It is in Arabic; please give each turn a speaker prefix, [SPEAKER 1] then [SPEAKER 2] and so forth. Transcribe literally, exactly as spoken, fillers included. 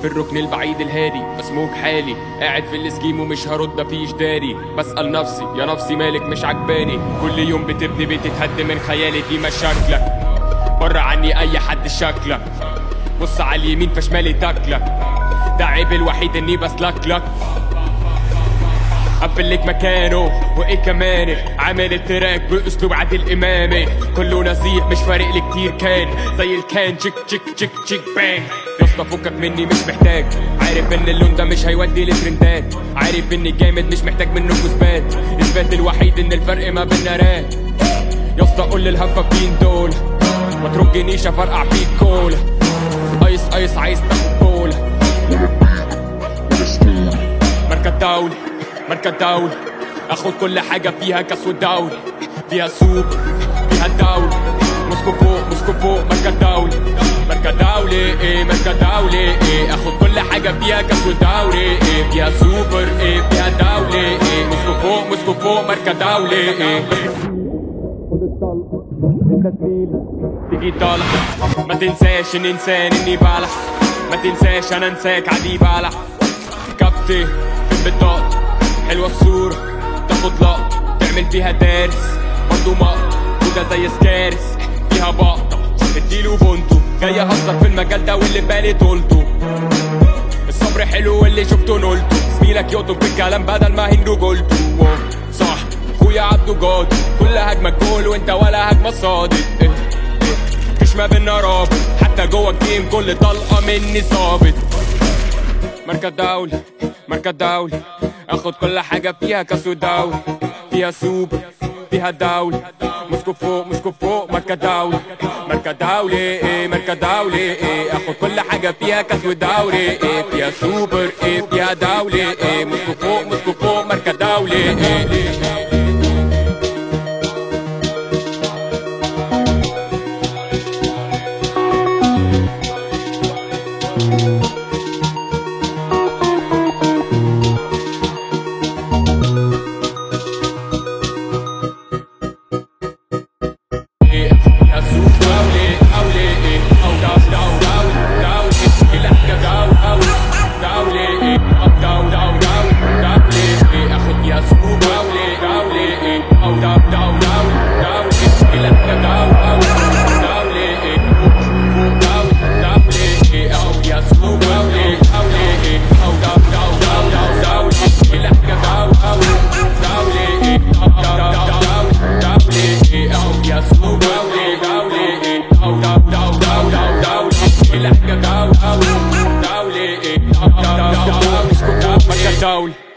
[SPEAKER 1] في الركن البعيد الهادي مسموك حالي، قاعد في الاسكيم ومش هرد مفيش داري. بسأل نفسي يا نفسي مالك مش عجباني، كل يوم بتبني بتتهد من خيالي. دي مشاكلك بره عني اي حد شكلك، بص على اليمين فشمالي تاكلك، ده عيب الوحيد اني بسلكلك. قفلك مكانه وايه كمان، عامل التراك باسلوب عادل امامي، كله نزيح مش فارق لي كتير، كان زي الكان تشيك تشيك تشيك تشيك بانج. يسطا فكك مني مش محتاج، عارف ان اللون ده مش هيودي لترندات، عارف اني جامد مش محتاج منه اثبات، اثبات الوحيد ان الفرق ما بينا راب. يسطا قول للهفافين دول ما ترجنيش افرقع فيك كول، ايس ايس عايز تاخد بول. مركز دولي مركز دولي، اخد كل حاجة فيها كاس ودوري، فيها سوق فيها الدولي، مسكو فوق مسكو فوق. مركز دولي مركز دولي ايه مركز دولي ايه، اخد كل حاجة فيها كاس ودوري ايه، فيها سوبر ايه فيها دولي ايه، مسكو فوق مسكو فوق. مركز دولي ايه. خد الطلقة انت زميلي تيجي طالع، ما تنساش ان انسان اني بلح، ما تنساش انا انساك عادي بلح. كابتن في بطاقتي حلوة الصورة، تاخد لقطة تعمل فيها دارس، برضو مقطع وده زي سكارس فيها بقطة، اديله بونتو جاي اهزر في المجال ده واللي بالي طولته. الصبر حلو واللي شفته نولته، زميلك يقطب في الكلام بدل ما هندو قلته. صح خويا عبده جاد، كل هجمة جول وانت ولا هجمة صادق، إيه إيه مفيش ما بينا رابط، حتى جوه الجيم كل طلقة مني صابت. مركز دولي مركز دولي، اخد كل حاجة فيها كاس ودوري، فيها سوبر فيها دولي، مسكو فوق مسكو فوق. مركز دولي مركز دولي ايه مركز دولي ايه، اخد كل حاجة فيها كاس ودوري ايه، فيها سوبر ايه فيها دولي ايه، مسكو فوق مسكو فوق. مركز دولي ايه. Down.